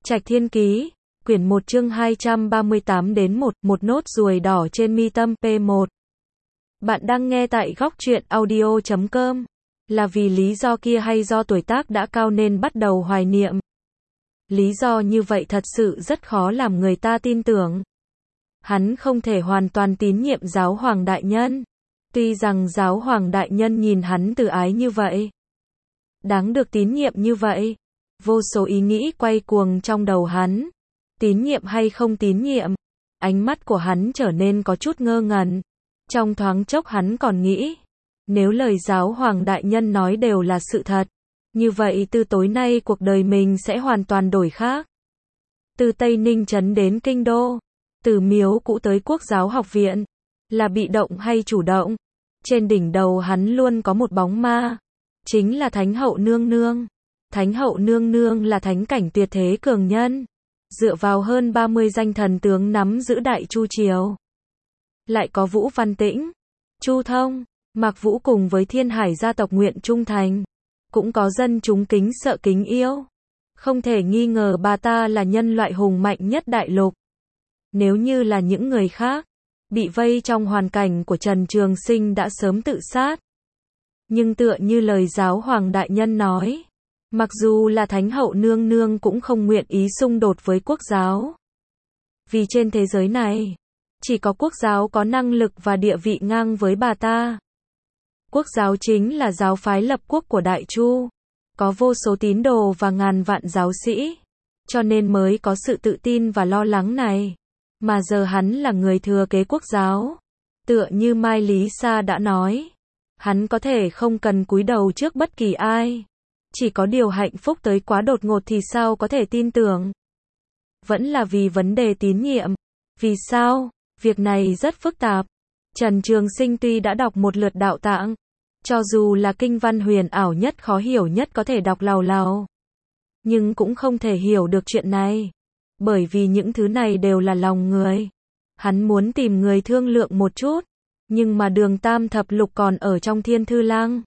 Trạch Thiên Ký, quyển 1 chương 238 đến 1, một nốt ruồi đỏ trên mi tâm, P1. Bạn đang nghe tại góc truyện audio.com. Là vì lý do kia hay do tuổi tác đã cao nên bắt đầu hoài niệm? Lý do như vậy thật sự rất khó làm người ta tin tưởng. Hắn không thể hoàn toàn tín nhiệm giáo hoàng đại nhân. Tuy rằng giáo hoàng đại nhân nhìn hắn từ ái như vậy, đáng được tín nhiệm như vậy. Vô số ý nghĩ quay cuồng trong đầu hắn. Tín nhiệm hay không tín nhiệm? Ánh mắt của hắn trở nên có chút ngơ ngẩn. Trong thoáng chốc hắn còn nghĩ, nếu lời giáo hoàng đại nhân nói đều là sự thật, như vậy từ tối nay cuộc đời mình sẽ hoàn toàn đổi khác. Từ Tây Ninh trấn đến Kinh Đô, từ miếu cũ tới Quốc giáo học viện, là bị động hay chủ động? Trên đỉnh đầu hắn luôn có một bóng ma, chính là Thánh hậu nương nương. Thánh hậu nương nương là thánh cảnh tuyệt thế cường nhân, dựa vào hơn 30 danh thần tướng nắm giữ Đại Chu triều. Lại có Vũ Văn Tĩnh, Chu Thông, Mạc Vũ cùng với Thiên Hải gia tộc nguyện trung thành, cũng có dân chúng kính sợ kính yêu. Không thể nghi ngờ bà ta là nhân loại hùng mạnh nhất đại lục. Nếu như là những người khác, bị vây trong hoàn cảnh của Trần Trường Sinh đã sớm tự sát. Nhưng tựa như lời giáo hoàng đại nhân nói, mặc dù là Thánh hậu nương nương cũng không nguyện ý xung đột với Quốc giáo. Vì trên thế giới này, chỉ có Quốc giáo có năng lực và địa vị ngang với bà ta. Quốc giáo chính là giáo phái lập quốc của Đại Chu, có vô số tín đồ và ngàn vạn giáo sĩ, cho nên mới có sự tự tin và lo lắng này. Mà giờ hắn là người thừa kế Quốc giáo. Tựa như Mai Lý Sa đã nói, hắn có thể không cần cúi đầu trước bất kỳ ai. Chỉ có điều hạnh phúc tới quá đột ngột thì sao có thể tin tưởng. Vẫn là vì vấn đề tín nhiệm. Vì sao? Việc này rất phức tạp. Trần Trường Sinh tuy đã đọc một lượt đạo tạng, cho dù là kinh văn huyền ảo nhất khó hiểu nhất có thể đọc lào lào, nhưng cũng không thể hiểu được chuyện này. Bởi vì những thứ này đều là lòng người. Hắn muốn tìm người thương lượng một chút, nhưng mà Đường Tam Thập Lục còn ở trong Thiên Thư Lăng.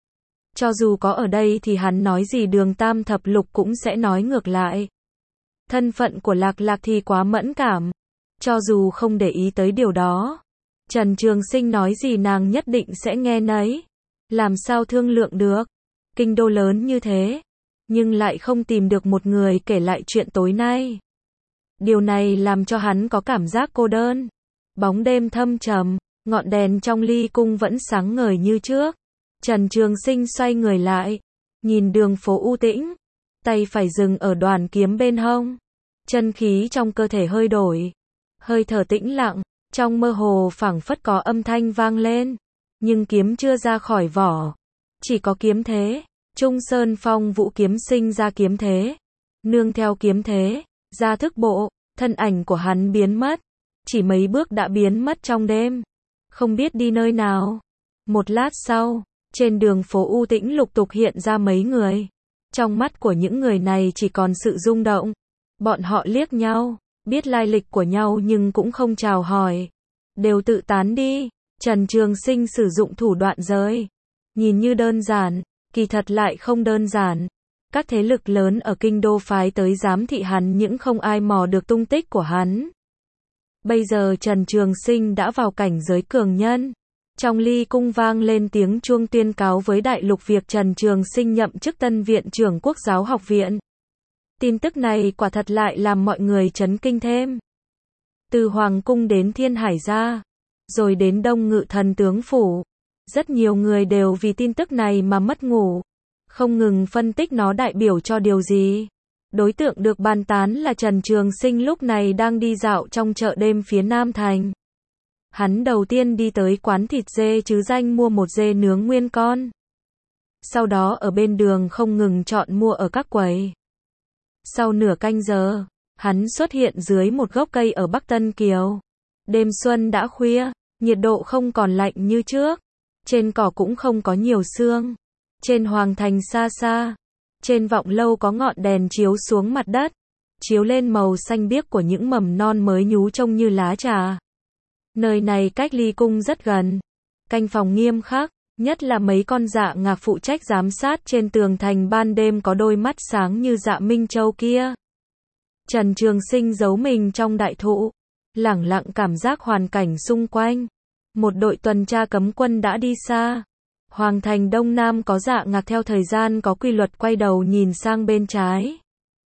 Cho dù có ở đây thì hắn nói gì Đường Tam Thập Lục cũng sẽ nói ngược lại. Thân phận của Lạc Lạc thì quá mẫn cảm. Cho dù không để ý tới điều đó, Trần Trường Sinh nói gì nàng nhất định sẽ nghe nấy. Làm sao thương lượng được? Kinh đô lớn như thế, nhưng lại không tìm được một người kể lại chuyện tối nay. Điều này làm cho hắn có cảm giác cô đơn. Bóng đêm thâm trầm, ngọn đèn trong ly cung vẫn sáng ngời như trước. Trần Trường Sinh xoay người lại, nhìn đường phố u tĩnh, tay phải dừng ở đoàn kiếm bên hông. Chân khí trong cơ thể hơi đổi, hơi thở tĩnh lặng, trong mơ hồ phảng phất có âm thanh vang lên, nhưng kiếm chưa ra khỏi vỏ, chỉ có kiếm thế. Trung Sơn Phong Vũ kiếm sinh ra kiếm thế, nương theo kiếm thế, ra thức bộ, thân ảnh của hắn biến mất, chỉ mấy bước đã biến mất trong đêm, không biết đi nơi nào. Một lát sau, trên đường phố u tĩnh lục tục hiện ra mấy người. Trong mắt của những người này chỉ còn sự rung động. Bọn họ liếc nhau, biết lai lịch của nhau nhưng cũng không chào hỏi. Đều tự tán đi. Trần Trường Sinh sử dụng thủ đoạn giới. Nhìn như đơn giản, kỳ thật lại không đơn giản. Các thế lực lớn ở kinh đô phái tới giám thị hắn nhưng không ai mò được tung tích của hắn. Bây giờ Trần Trường Sinh đã vào cảnh giới cường nhân. Trong ly cung vang lên tiếng chuông tuyên cáo với đại lục việc Trần Trường Sinh nhậm chức tân viện trưởng Quốc giáo học viện. Tin tức này quả thật lại làm mọi người chấn kinh thêm. Từ Hoàng cung đến Thiên Hải gia, rồi đến Đông Ngự thần tướng phủ, rất nhiều người đều vì tin tức này mà mất ngủ, không ngừng phân tích nó đại biểu cho điều gì. Đối tượng được bàn tán là Trần Trường Sinh lúc này đang đi dạo trong chợ đêm phía Nam Thành. Hắn đầu tiên đi tới quán thịt dê chứ danh mua một dê nướng nguyên con. Sau đó ở bên đường không ngừng chọn mua ở các quầy. Sau nửa canh giờ, hắn xuất hiện dưới một gốc cây ở Bắc Tân Kiều. Đêm xuân đã khuya, nhiệt độ không còn lạnh như trước. Trên cỏ cũng không có nhiều sương. Trên hoàng thành xa xa, trên vọng lâu có ngọn đèn chiếu xuống mặt đất, chiếu lên màu xanh biếc của những mầm non mới nhú trông như lá trà. Nơi này cách ly cung rất gần. Canh phòng nghiêm khắc, nhất là mấy con dạ ngạc phụ trách giám sát trên tường thành ban đêm có đôi mắt sáng như dạ Minh Châu kia. Trần Trường Sinh giấu mình trong đại thụ, lẳng lặng cảm giác hoàn cảnh xung quanh. Một đội tuần tra cấm quân đã đi xa. Hoàng thành Đông Nam có Dạ Ngạc theo thời gian có quy luật quay đầu nhìn sang bên trái.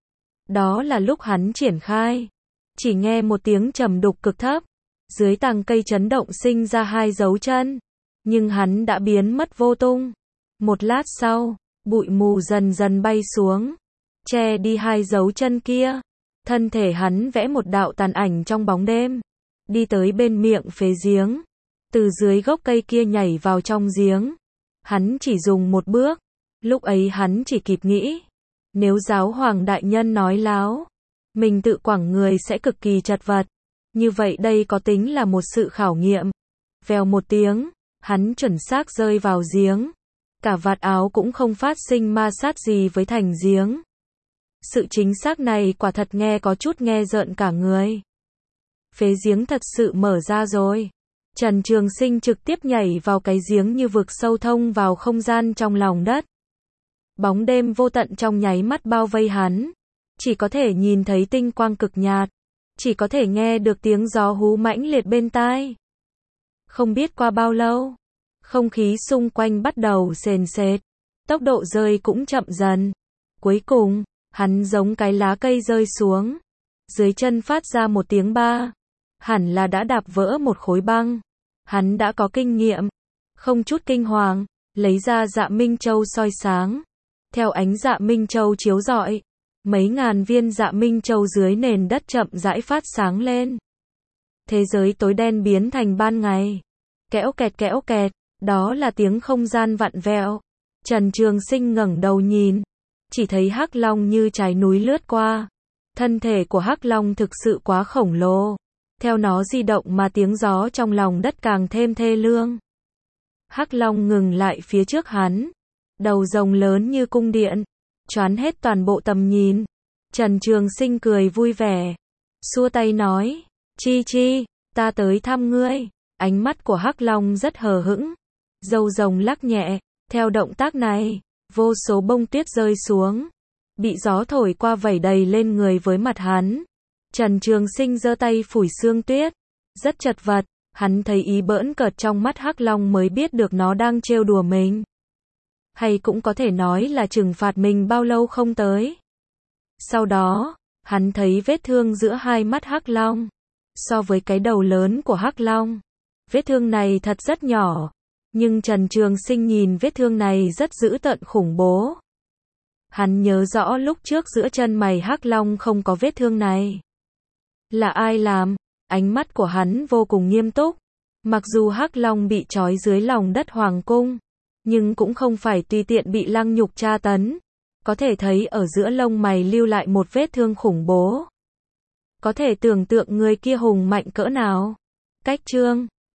Đó là lúc hắn triển khai. Chỉ nghe một tiếng trầm đục cực thấp. Dưới tàng cây chấn động sinh ra hai dấu chân. Nhưng hắn đã biến mất vô tung. Một lát sau, bụi mù dần dần bay xuống. Che đi hai dấu chân kia. Thân thể hắn vẽ một đạo tàn ảnh trong bóng đêm. Đi tới bên miệng phế giếng. Từ dưới gốc cây kia nhảy vào trong giếng. Hắn chỉ dùng một bước. Lúc ấy hắn chỉ kịp nghĩ. Nếu giáo hoàng đại nhân nói láo, mình tự quẳng người sẽ cực kỳ chật vật. Như vậy đây có tính là một sự khảo nghiệm. Vèo một tiếng, hắn chuẩn xác rơi vào giếng. Cả vạt áo cũng không phát sinh ma sát gì với thành giếng. Sự chính xác này quả thật nghe có chút nghe rợn cả người. Phế giếng thật sự mở ra rồi. Trần Trường Sinh trực tiếp nhảy vào cái giếng như vực sâu thông vào không gian trong lòng đất. Bóng đêm vô tận trong nháy mắt bao vây hắn. Chỉ có thể nhìn thấy tinh quang cực nhạt. Chỉ có thể nghe được tiếng gió hú mãnh liệt bên tai. Không biết qua bao lâu, không khí xung quanh bắt đầu sền sệt. Tốc độ rơi cũng chậm dần. Cuối cùng, hắn giống cái lá cây rơi xuống. Dưới chân phát ra một tiếng ba. Hẳn là đã đạp vỡ một khối băng. Hắn đã có kinh nghiệm. Không chút kinh hoàng, lấy ra Dạ Minh Châu soi sáng. Theo ánh Dạ Minh Châu chiếu rọi, mấy ngàn viên Dạ Minh Châu dưới nền đất chậm rãi phát sáng lên. Thế giới tối đen biến thành ban ngày. Kẽo kẹt, đó là tiếng không gian vặn vẹo. Trần Trường Sinh ngẩng đầu nhìn, chỉ thấy Hắc Long như trái núi lướt qua. Thân thể của Hắc Long thực sự quá khổng lồ. Theo nó di động mà tiếng gió trong lòng đất càng thêm thê lương. Hắc Long ngừng lại phía trước hắn. Đầu rồng lớn như cung điện, choán hết toàn bộ tầm nhìn. Trần Trường Sinh cười vui vẻ, xua tay nói, Chi, ta tới thăm ngươi. Ánh mắt của Hắc Long rất hờ hững. Râu rồng lắc nhẹ, theo động tác này, vô số bông tuyết rơi xuống. Bị gió thổi qua vẩy đầy lên người với mặt hắn. Trần Trường Sinh giơ tay phủi sương tuyết. Rất chật vật, hắn thấy ý bỡn cợt trong mắt Hắc Long mới biết được nó đang trêu đùa mình. Hay cũng có thể nói là trừng phạt mình bao lâu không tới. Sau đó, hắn thấy vết thương giữa hai mắt Hắc Long. So với cái đầu lớn của Hắc Long, vết thương này thật rất nhỏ. Nhưng Trần Trường Sinh nhìn vết thương này rất dữ tợn khủng bố. Hắn nhớ rõ lúc trước giữa chân mày Hắc Long không có vết thương này. Là ai làm? Ánh mắt của hắn vô cùng nghiêm túc. Mặc dù Hắc Long bị trói dưới lòng đất hoàng cung, nhưng cũng không phải tùy tiện bị lăng nhục tra tấn. Có thể thấy ở giữa lông mày lưu lại một vết thương khủng bố. Có thể tưởng tượng người kia hùng mạnh cỡ nào. Cách chương